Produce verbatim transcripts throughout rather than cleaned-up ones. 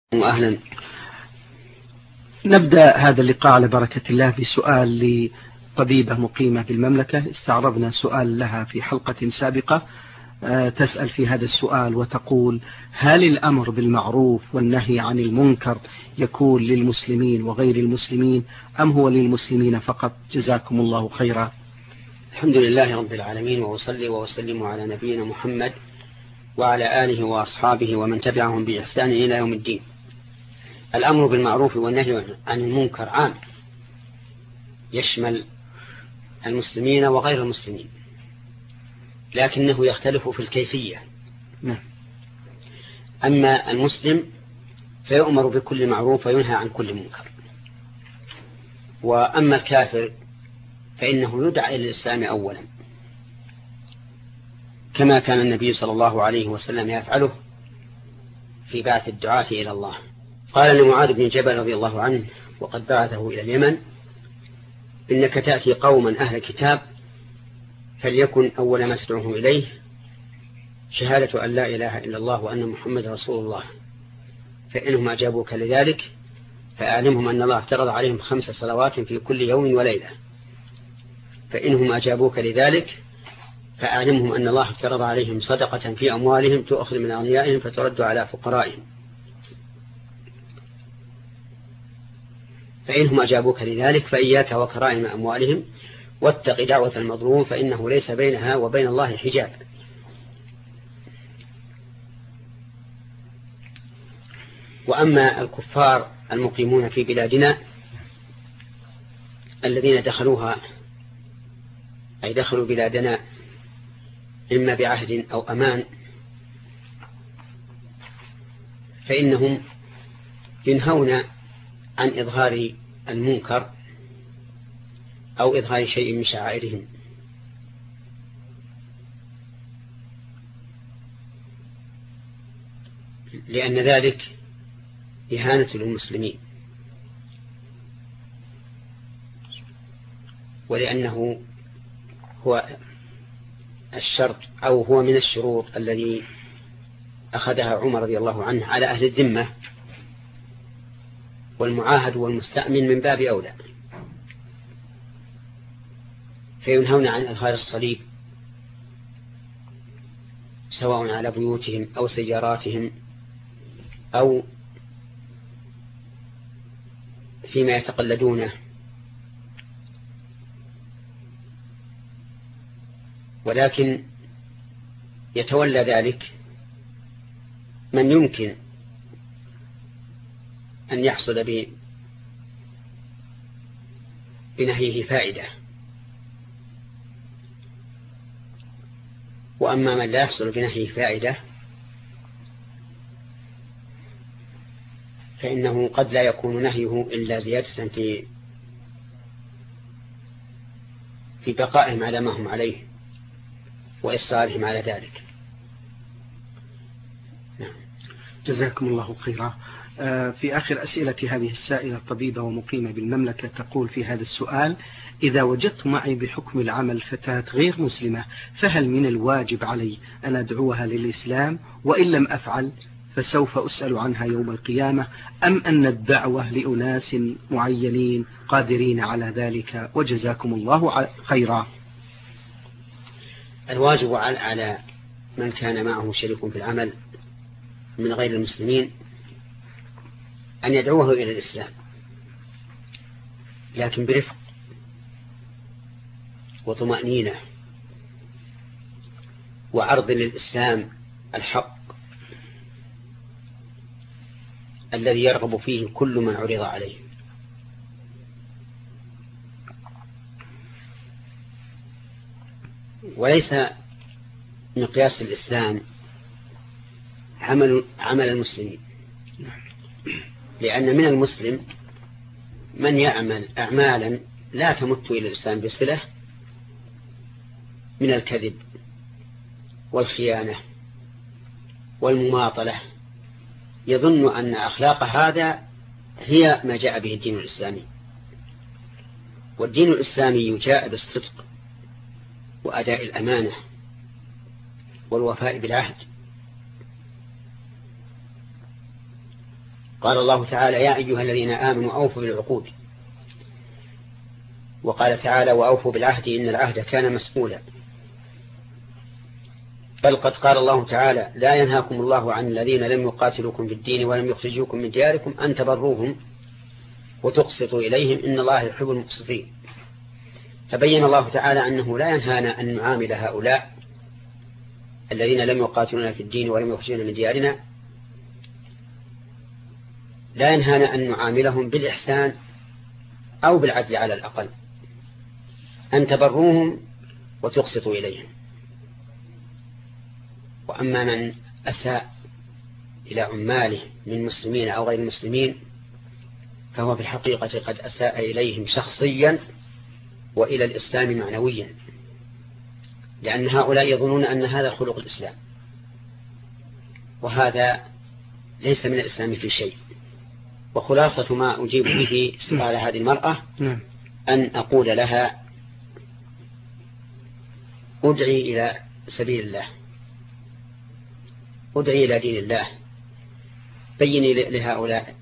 أهلا. نبدأ هذا اللقاء على بركة الله بسؤال لطبيبة مقيمة بالمملكة. استعرضنا سؤال لها في حلقة سابقة تسأل في هذا السؤال وتقول: هل الأمر بالمعروف والنهي عن المنكر يكون للمسلمين وغير المسلمين أم هو للمسلمين فقط؟ جزاكم الله خيرا. الحمد لله رب العالمين، وأصلي وأسلم على نبينا محمد وعلى آله وأصحابه ومن تبعهم بإحسان إلى يوم الدين. الأمر بالمعروف والنهي عن المنكر عام، يشمل المسلمين وغير المسلمين، لكنه يختلف في الكيفية. أما المسلم فيؤمر بكل معروف وينهى عن كل منكر، وأما الكافر فإنه يدعى إلى الإسلام أولا، كما كان النبي صلى الله عليه وسلم يفعله في بعث الدعاة إلى الله. قال لمعاذ بن جبل رضي الله عنه وقد بعثه إلى اليمن: إنك تأتي قوما أهل كتاب فليكن أول ما تدعوهم إليه شهادة أن لا إله إلا الله وأن محمد رسول الله، فإنهم أجابوك لذلك فأعلمهم أن الله افترض عليهم خمس صلوات في كل يوم وليلة، فإنهم أجابوك لذلك فأعلمهم أن الله افترض عليهم صدقة في أموالهم تؤخذ من أغنيائهم فترد على فقرائهم، فإنهم أجابوك لذلك فإياك وكرائم أموالهم واتق دعوة المظلوم فإنه ليس بينها وبين الله حجاب. وأما الكفار المقيمون في بلادنا الذين دخلوها أي دخلوا بلادنا إما بعهد أو أمان، فإنهم ينهون عن إظهار المنكر أو إظهار شيء من شعائرهم، لأن ذلك إهانة للمسلمين، ولأنه هو الشرط أو هو من الشروط الذي أخذها عمر رضي الله عنه على أهل الذمة، والمعاهد والمستأمن من باب أولى، فينهون عن إظهار الصليب سواء على بيوتهم أو سياراتهم أو فيما يتقلدونه، ولكن يتولى ذلك من يمكن أن يحصل بنهيه فائدة، وأما من لا يحصل بنهيه فائدة فإنه قد لا يكون نهيه إلا زيادة في في بقائهم على ما هم عليه وإصرارهم على ذلك. نعم. جزاكم الله خيرا. في آخر أسئلة هذه السائلة الطبيبة ومقيمة بالمملكة تقول في هذا السؤال: إذا وجدت معي بحكم العمل فتاة غير مسلمة فهل من الواجب علي أن أدعوها للإسلام، وإن لم أفعل فسوف أسأل عنها يوم القيامة، أم أن الدعوة لأناس معينين قادرين على ذلك؟ وجزاكم الله خيرا. الواجب على من كان معه شريك في العمل من غير المسلمين أن يدعوه إلى الإسلام، لكن برفق وطمأنينة وعرض للإسلام الحق الذي يرغب فيه كل من عرض عليه. وليس مقياس الإسلام عمل عمل المسلمين، لأن من المسلم من يعمل أعمالا لا تمت إلى الإسلام بصلة من الكذب والخيانة والمماطلة، يظن أن أخلاق هذا هي ما جاء به الدين الإسلامي، والدين الإسلامي جاء بالصدق وأداء الأمانة والوفاء بالعهد، قال الله تعالى يا أيها الذين آمنوا أوفوا بالعقود، وقال تعالى وأوفوا بالعهد إن العهد كان مسؤولا. بل قد قال الله تعالى لا ينهاكم الله عن الذين لم يقاتلوكم في الدين ولم يخرجوكم من دياركم أن تبروهم وتقسطوا إليهم إن الله يحب المقسطين. فبين الله تعالى أنه لا ينهانا أن نعامل هؤلاء الذين لم يقاتلونا في الدين ولم يخرجونا من ديارنا، لا ينهانا أن نعاملهم بالإحسان أو بالعدل على الأقل، أن تبروهم وتقسطوا إليهم. وأما من أساء إلى عماله من مسلمين أو غير المسلمين فهو في الحقيقة قد أساء إليهم شخصيا وإلى الإسلام معنويا، لأن هؤلاء يظنون أن هذا خلق الإسلام، وهذا ليس من الإسلام في شيء. وخلاصة ما أجيب به سؤال هذه المرأة أن أقول لها أدعي إلى سبيل الله، أدعي إلى دين الله، بيني لهؤلاء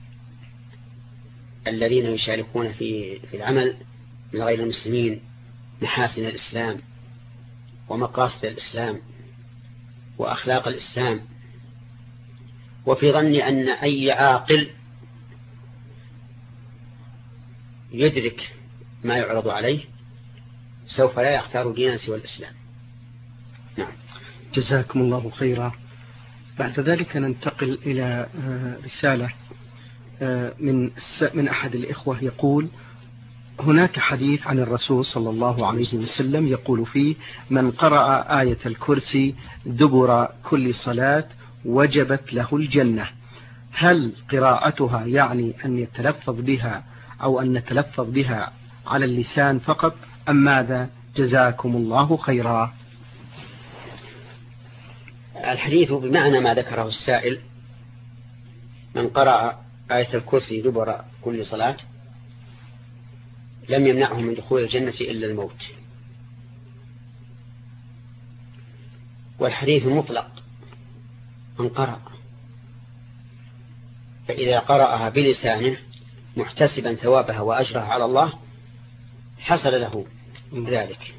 الذين يشاركون في في العمل من غير المسلمين محاسن الإسلام ومقاصد الإسلام وأخلاق الإسلام. وفي ظني أن أي عاقل يدرك ما يعرض عليه سوف لا يختار دينا سوى الإسلام. نعم. جزاكم الله خيرا. بعد ذلك ننتقل إلى رسالة من من أحد الإخوة يقول هناك حديث عن الرسول صلى الله عليه وسلم يقول فيه من قرأ آية الكرسي دبر كل صلاة وجبت له الجنة. هل قراءتها يعني أن يتلفظ بها أو أن نتلفظ بها على اللسان فقط أم ماذا؟ جزاكم الله خيرا. الحديث بمعنى ما ذكره السائل، من قرأ آية الكرسي دبر كل صلاة لم يمنعه من دخول الجنة إلا الموت. والحديث مطلق من قرأ، فإذا قرأها بلسانه محتسبا ثوابها وأجرها على الله حصل له ذلك،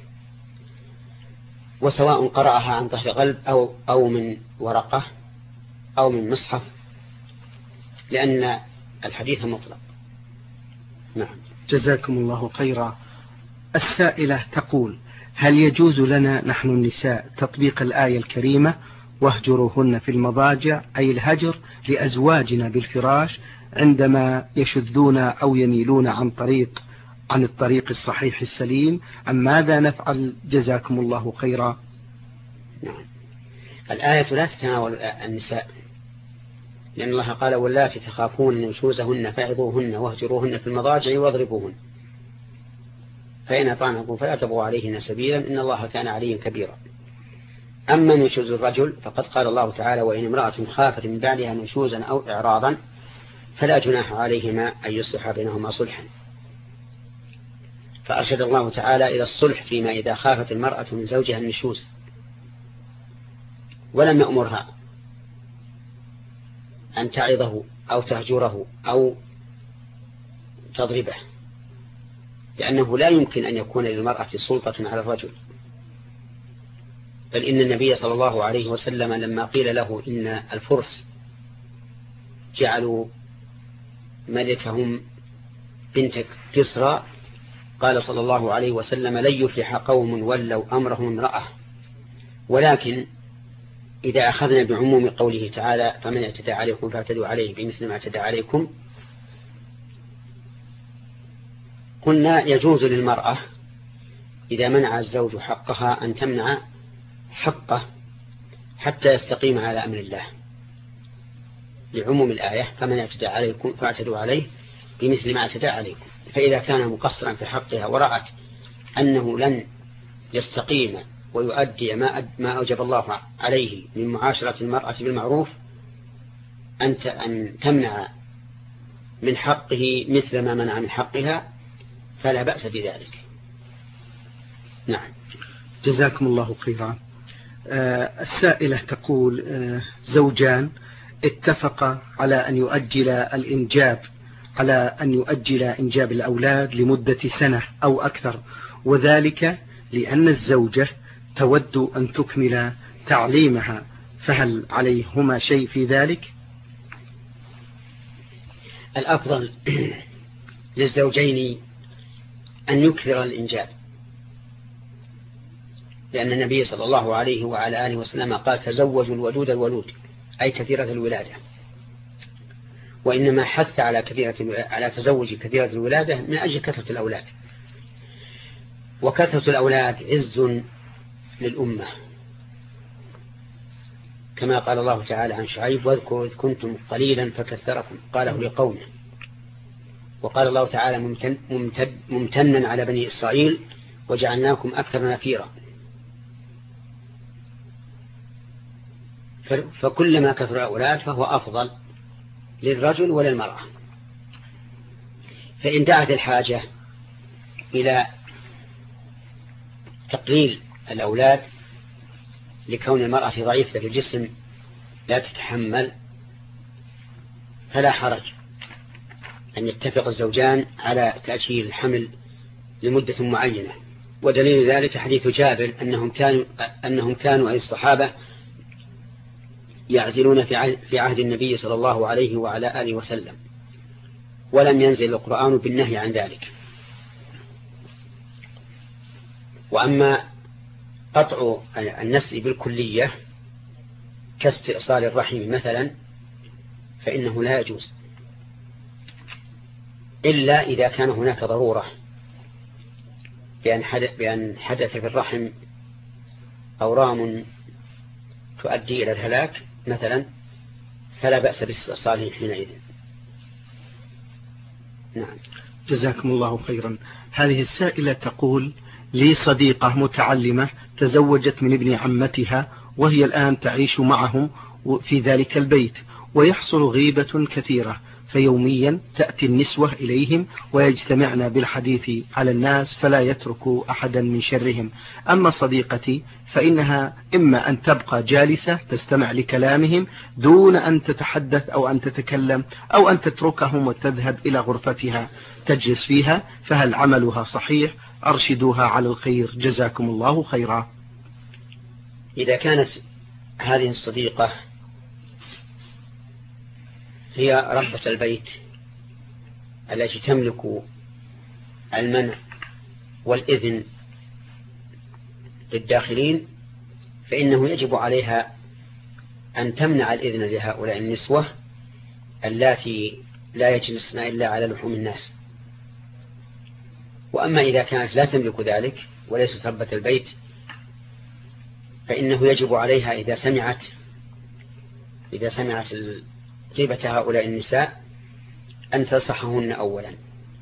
وسواء قرأها عن ظهر قلب أو, أو من ورقة أو من مصحف، لأن الحديث مطلق. نعم. جزاكم الله خيرا. السائلة تقول هل يجوز لنا نحن النساء تطبيق الآية الكريمة واهجروهن في المضاجع، أي الهجر لأزواجنا بالفراش عندما يشذون أو يميلون عن طريق عن الطريق الصحيح السليم، أم ماذا نفعل؟ جزاكم الله خيرا. نعم. الآية لا تتناول النساء، لأن الله قال واللاتي تخافون نشوزهن فعظوهن واهجروهن في المضاجع واضربوهن فإن أطعنكم فلا تبغوا عليهن سبيلا إن الله كان عليا كبيرا. أما نشوز الرجل فقد قال الله تعالى وإن امرأة خافت من بعدها نشوزا أو إعراضا فلا جناح عليهما أن يصلح بينهما صلحا. فأرشد الله تعالى إلى الصلح فيما إذا خافت المرأة من زوجها النشوز، ولم يأمرها أن تعظه أو تهجره أو تضربه، لأنه لا يمكن أن يكون للمرأة سلطة على الرجل. بل إن النبي صلى الله عليه وسلم لما قيل له إن الفرس جعلوا ملكهم بنت كسرى قال صلى الله عليه وسلم لن يفلح قوم ولوا أمرهم امرأة، ولكن إذا أخذنا بعموم قوله تعالى فمن اعتدى عليكم فاعتدوا عليه بمثل ما اعتدى عليكم، قلنا يجوز للمرأة إذا منع الزوج حقها أن تمنع حقه حتى يستقيم على أمر الله، لعموم الآية فمن اعتدى عليكم فاعتدوا عليه بمثل ما اعتدى عليكم. فإذا كان مقصرا في حقها ورأت أنه لن يستقيم ويؤدي ما ما أوجب الله عليه من معاشرة المرأة بالمعروف أنت أن تمنع من حقه مثل ما منع من حقها فلا بأس بذلك. نعم. جزاكم الله خيرا. آه السائلة تقول آه زوجان اتفق على أن يؤجل الإنجاب على أن يؤجل إنجاب الأولاد لمدة سنة أو أكثر، وذلك لأن الزوجة تود أن تكمل تعليمها، فهل عليهما شيء في ذلك؟ الأفضل للزوجين أن يكثر الإنجاب، لأن النبي صلى الله عليه وعلى آله وسلم قال تزوجوا الودود الولود، أي كثيرة الولادة، وإنما حث على كثيرة على تزوج كثيرة الولادة من أجل كثرة الأولاد، وكثرة الأولاد عز للأمة، كما قال الله تعالى عن شعيب واذكروا إذ كنتم قليلا فكثركم قاله لقومه. وقال الله تعالى ممتن ممتد ممتنا على بني إسرائيل وجعلناكم أكثر نفيرا. فكلما كثر الأولاد فهو أفضل للرجل وللمرأة. فإن دعت الحاجة إلى تقليل الأولاد لكون المرأة ضعيفة الجسم لا تتحمل، فلا حرج أن يتفق الزوجان على تأجيل الحمل لمدة معينة. ودليل ذلك حديث جابر أنهم كانوا أنهم كانوا أي الصحابة يعزلون في عهد النبي صلى الله عليه وعلى آله وسلم، ولم ينزل القرآن بالنهي عن ذلك. وأما قطع النسل بالكلية كاستئصال الرحم مثلا فإنه لا يجوز إلا إذا كان هناك ضرورة بأن حدث, بأن حدث في الرحم أورام تؤدي إلى الهلاك مثلا، فلا بأس باستئصاله حينئذ. نعم. جزاكم الله خيرا. هذه السائلة تقول لي صديقة متعلمة تزوجت من ابن عمتها وهي الآن تعيش معهم في ذلك البيت، ويحصل غيبة كثيرة، فيوميا تأتي النسوة إليهم ويجتمعن بالحديث على الناس فلا يتركوا أحدا من شرهم. أما صديقتي فإنها إما أن تبقى جالسة تستمع لكلامهم دون أن تتحدث أو أن تتكلم، أو أن تتركهم وتذهب إلى غرفتها تجلس فيها، فهل عملها صحيح؟ أرشدوها على الخير جزاكم الله خيرا. إذا كانت هذه الصديقة هي ربة البيت التي تملك المنع والإذن للداخلين، فإنه يجب عليها أن تمنع الإذن لهؤلاء النسوة اللاتي لا يجلسن إلا على لحوم الناس. وأما إذا كانت لا تملك ذلك وليست ربة البيت فإنه يجب عليها إذا سمعت إذا سمعت غيبة هؤلاء النساء أن تنصحهن أولا،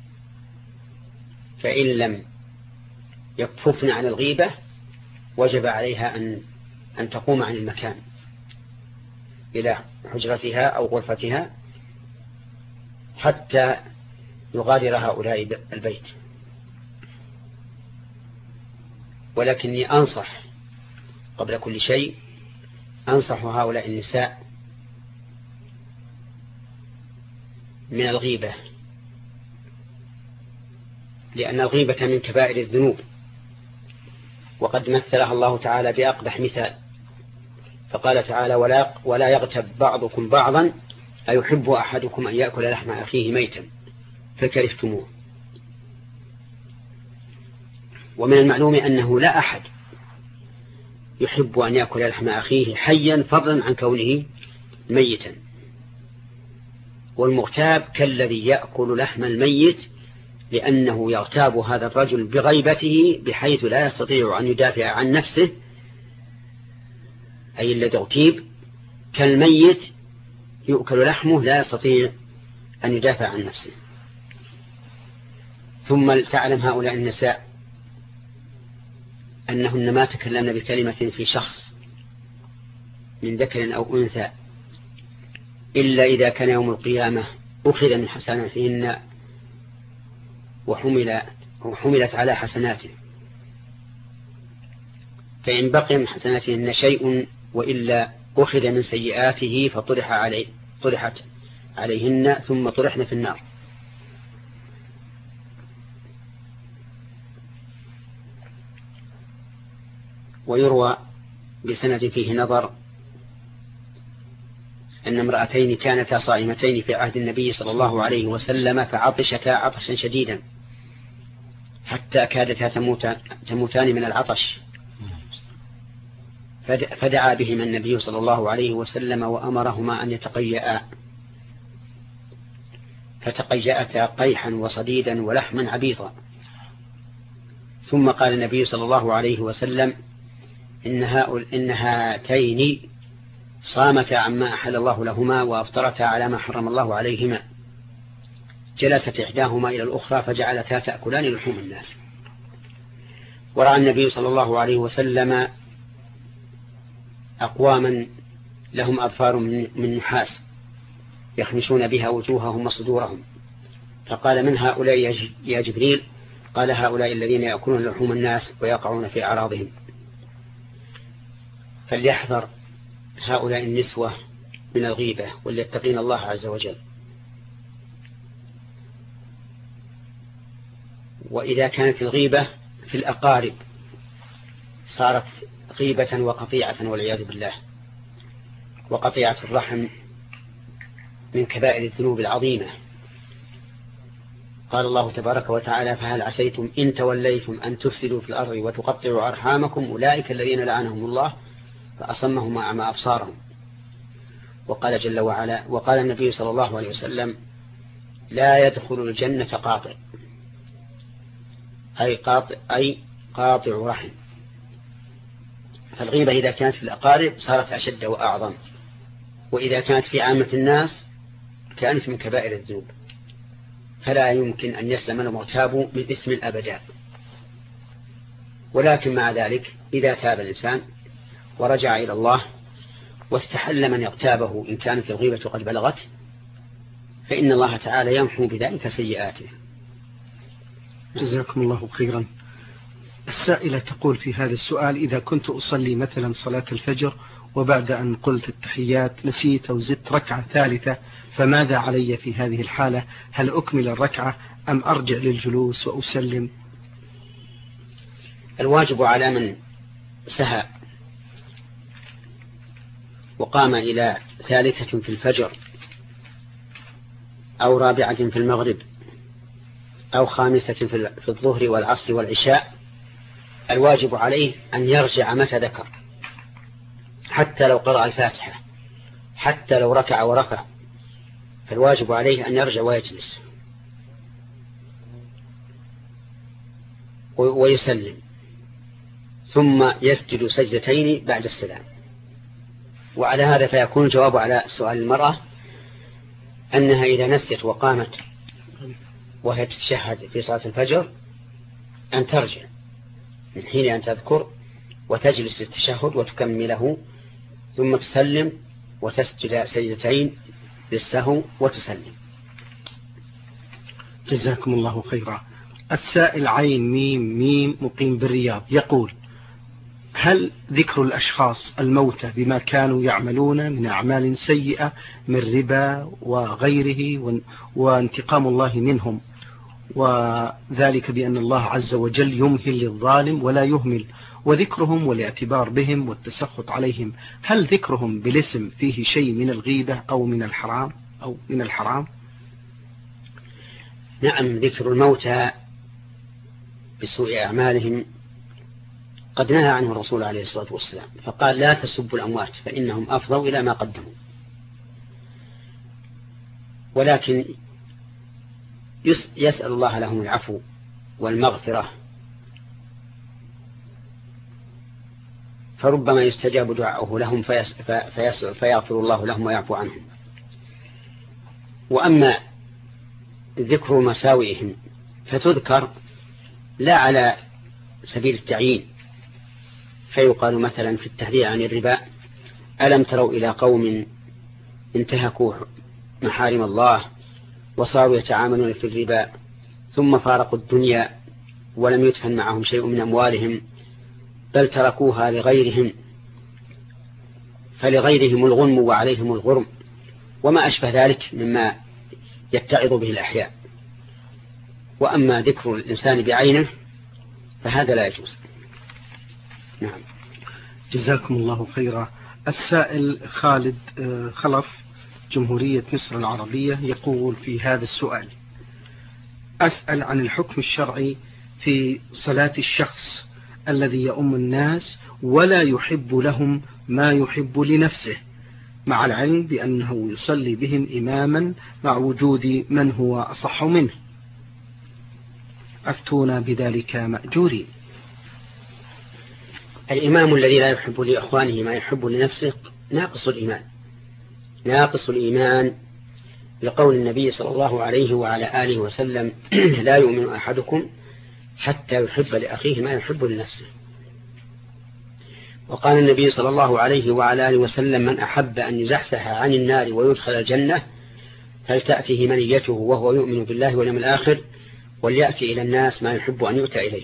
فإن لم يكففن عن الغيبة وجب عليها أن أن تقوم عن المكان إلى حجرتها أو غرفتها حتى يغادر هؤلاء البيت. ولكني أنصح قبل كل شيء أنصح هؤلاء النساء من الغيبة، لأن الغيبة من كبائر الذنوب، وقد مثلها الله تعالى بأقبح مثال، فقال تعالى ولا, ولا يغتب بعضكم بعضا أيحب أحدكم أن يأكل لحم أخيه ميتا فكرهتموه. ومن المعلوم أنه لا أحد يحب أن يأكل لحم أخيه حيا فضلا عن كونه ميتا، والمغتاب كالذي يأكل لحم الميت، لأنه يغتاب هذا الرجل بغيبته بحيث لا يستطيع أن يدافع عن نفسه، أي الذي اغتيب كالميت يؤكل لحمه لا يستطيع أن يدافع عن نفسه. ثم تعلم هؤلاء النساء أنهن ما تكلمن بكلمة في شخص من ذكر أو أنثى إلا إذا كان يوم القيامة أخذ من حسناتهن وحمل وحملت على حسناته، فإن بقي من حسناتهن شيء وإلا أخذ من سيئاته فطرح عليه طرحت عليهن ثم طرحن في النار. ويروى بسند فيه نظر أن امرأتين كانتا صائمتين في عهد النبي صلى الله عليه وسلم فعطشتا عطشا شديدا حتى كادتا تموتان من العطش، فدعا بهما النبي صلى الله عليه وسلم وأمرهما أن يتقيأ، فتقيأتا قيحا وصديدا ولحما عبيطا. ثم قال النبي صلى الله عليه وسلم إن, إن هاتين صامتا عما أحل الله لهما وأفطرتا على ما حرم الله عليهما. جلست إحداهما إلى الأخرى فجعلتا تأكلان لحوم الناس. ورأى النبي صلى الله عليه وسلم أقواما لهم أظفار من نحاس يخمشون بها وجوههم وصدورهم، فقال من هؤلاء يا جبريل؟ قال هؤلاء الذين يأكلون لحوم الناس ويقعون في أعراضهم. فليحذر هؤلاء النسوة من الغيبة وليتقين الله عز وجل. وإذا كانت الغيبة في الأقارب صارت غيبة وقطيعة والعياذ بالله، وقطيعة الرحم من كبائر الذنوب العظيمة. قال الله تبارك وتعالى فهل عسيتم إن توليتم أن تفسدوا في الأرض وتقطعوا أرحامكم أولئك الذين لعنهم الله فأصمهم أعمى أبصارهم. وقال جل وعلا وقال النبي صلى الله عليه وسلم لا يدخل الجنة قاطع، أي قاطع, أي قاطع رحم. فالغيبة إذا كانت في الأقارب صارت أشد وأعظم، وإذا كانت في عامة الناس كانت من كبائر الذنوب، فلا يمكن أن يسلم المغتاب من إثم الأبدا. ولكن مع ذلك إذا تاب الإنسان ورجع إلى الله واستحل من يغتابه إن كانت الغيبة قد بلغت، فإن الله تعالى يمحو بذلك سيئاته. جزاكم الله خيرا. السائلة تقول في هذا السؤال إذا كنت أصلي مثلا صلاة الفجر وبعد أن قلت التحيات نسيت أو زدت ركعة ثالثة فماذا علي في هذه الحالة؟ هل أكمل الركعة أم أرجع للجلوس وأسلم؟ الواجب على من سهى وقام إلى ثالثة في الفجر أو رابعة في المغرب أو خامسة في الظهر والعصر والعشاء، الواجب عليه أن يرجع متى ذكر، حتى لو قرأ الفاتحة، حتى لو ركع وركع، فالواجب عليه أن يرجع ويجلس ويسلم ثم يسجد سجدتين بعد السلام. وعلى هذا فيكون الجواب على سؤال المرأة أنها إذا نسيت وقامت وهي تتشهد في صلاة الفجر أن ترجع من حين أن تذكر وتجلس للتشهد وتكمله ثم تسلم وتسجد سجدتين للسهو وتسلم. جزاكم الله خيرا. السائل عين ميم ميم مقيم بالرياض يقول هل ذكر الأشخاص الموتى بما كانوا يعملون من أعمال سيئة من ربا وغيره وانتقام الله منهم، وذلك بأن الله عز وجل يمهل للظالم ولا يهمل، وذكرهم والاعتبار بهم والتسخط عليهم، هل ذكرهم بالاسم فيه شيء من الغيبة أو من الحرام أو من الحرام؟ نعم، ذكر الموتى بسوء أعمالهم قد نهى عنه الرسول عليه الصلاة والسلام، فقال لا تسبوا الأموات فإنهم أفضوا إلى ما قدموا. ولكن يسأل الله لهم العفو والمغفرة، فربما يستجاب دعاؤه لهم فيغفر الله لهم ويعفو عنهم. وأما ذكر مساوئهم فتذكر لا على سبيل التعيين، فيقال مثلا في التحذير عن الربا ألم تروا إلى قوم انتهكوا محارم الله وصاروا يتعاملون في الربا ثم فارقوا الدنيا ولم يدفن معهم شيء من أموالهم بل تركوها لغيرهم، فلغيرهم الغنم وعليهم الغرم وما أشبه ذلك مما يتعظ به الأحياء. وأما ذكر الإنسان بعينه فهذا لا يجوز. نعم. جزاكم الله خيرا. السائل خالد خلف جمهورية مصر العربية يقول في هذا السؤال: أسأل عن الحكم الشرعي في صلاة الشخص الذي يؤم الناس ولا يحب لهم ما يحب لنفسه، مع العلم بأنه يصلي بهم إماما مع وجود من هو أصح منه، أفتونا بذلك مأجورين. الإمام الذي لا يحب لإخوانه ما يحب لنفسه ناقص الإيمان، ناقص الإيمان لقول النبي صلى الله عليه وعلى آله وسلم: لا يؤمن أحدكم حتى يحب لأخيه ما يحب لنفسه. وقال النبي صلى الله عليه وعلى آله وسلم: من أحب أن يزحزح عن النار ويدخل الجنة فلتأته منيته وهو يؤمن بالله واليوم الآخر وليأتي إلى الناس ما يحب أن يؤتى إليه.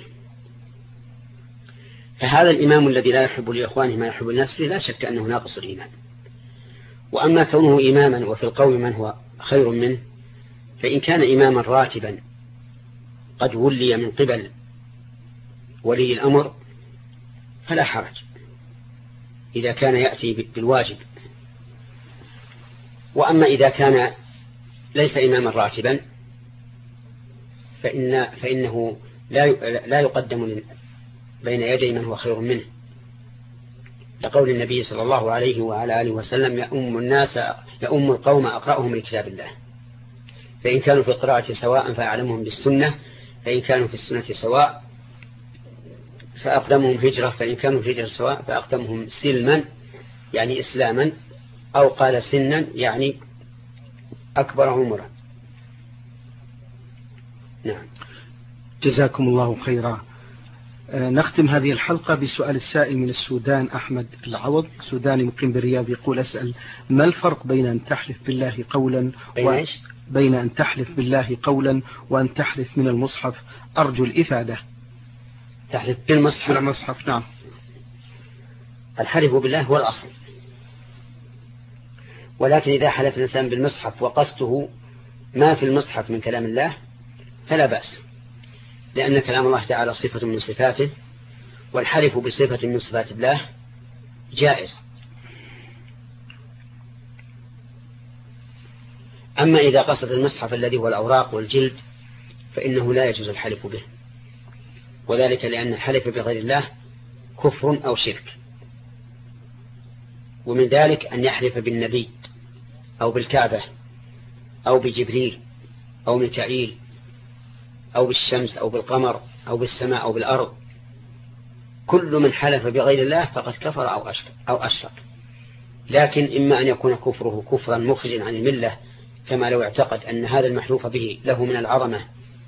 فهذا الإمام الذي لا يحب لإخوانه ما يحب لنفسه لا شك أنه ناقص الإيمان. وأما كونه إماما وفي القوم من هو خير منه، فإن كان إماما راتبا قد ولي من قبل ولي الأمر فلا حرج إذا كان يأتي بالواجب. وأما إذا كان ليس إماما راتبا فإن فإنه لا لا يقدم بين يدي من هو خير منه، لقول النبي صلى الله عليه وعلى آله وسلم: يؤم الناس يؤم القوم أقرأهم لكتاب الله، فإن كانوا في القراءة سواء فأعلمهم بالسنة، فإن كانوا في السنة سواء فأقدمهم هجرة، فإن كانوا في هجرة سواء فأقدمهم سلما يعني إسلاما، أو قال سنا يعني أكبر عمرا. نعم. جزاكم الله خيرا. نختم هذه الحلقة بسؤال السائل من السودان أحمد العوض، سوداني مقيم بالرياض، يقول: أسأل ما الفرق بين أن تحلف بالله قولا و... بين أن تحلف بالله قولا وأن تحلف من المصحف؟ أرجو الإفادة. تحلف بالمصحف؟ بالمصحف نعم. الحلف بالله هو الأصل، ولكن إذا حلف الإنسان بالمصحف وقصده ما في المصحف من كلام الله فلا بأس، لأن كلام الله تعالى صفة من صفاته، والحلف بصفة من صفات الله جائز. أما إذا قصد المصحف الذي هو الأوراق والجلد فإنه لا يجوز الحلف به، وذلك لأن الحلف بغير الله كفر أو شرك. ومن ذلك أن يحلف بالنبي أو بالكعبة أو بجبريل أو ميكائيل أو بالشمس أو بالقمر أو بالسماء أو بالأرض. كل من حلف بغير الله فقد كفر أو أشرك, أو أشرك. لكن إما أن يكون كفره كفرا مخرجا عن الملة، كما لو اعتقد أن هذا المحلوف به له من العظمة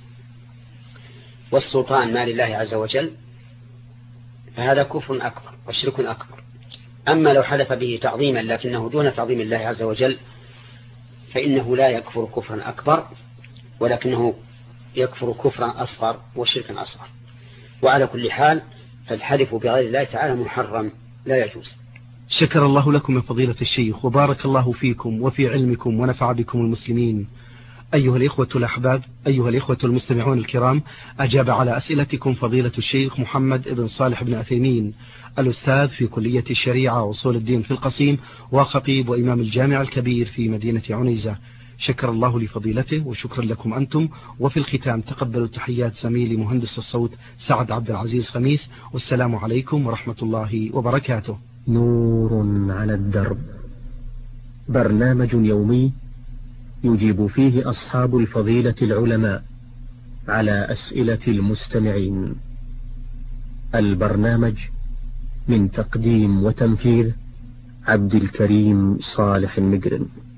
والسلطان ما لله عز وجل، فهذا كفر أكبر وشرك أكبر. أما لو حلف به تعظيما لكنه دون تعظيم الله عز وجل فإنه لا يكفر كفرا أكبر، ولكنه يكفر كفرا أصغر وشركا أصغر. وعلى كل حال فالحلف بغير الله تعالى محرم لا يجوز. شكر الله لكم يا فضيلة الشيخ، وبارك الله فيكم وفي علمكم ونفع بكم المسلمين. أيها الإخوة الأحباب، أيها الإخوة المستمعون الكرام، أجاب على أسئلتكم فضيلة الشيخ محمد بن صالح بن عثيمين، الأستاذ في كلية الشريعة وأصول الدين في القصيم، وخطيب وإمام الجامع الكبير في مدينة عنيزة. شكر الله لفضيلته وشكرا لكم أنتم. وفي الختام تقبلوا تحيات زميلي مهندس الصوت سعد عبد العزيز خميس، والسلام عليكم ورحمة الله وبركاته. نور على الدرب، برنامج يومي يجيب فيه أصحاب الفضيلة العلماء على أسئلة المستمعين. البرنامج من تقديم وتنفيذ عبد الكريم صالح المقرن.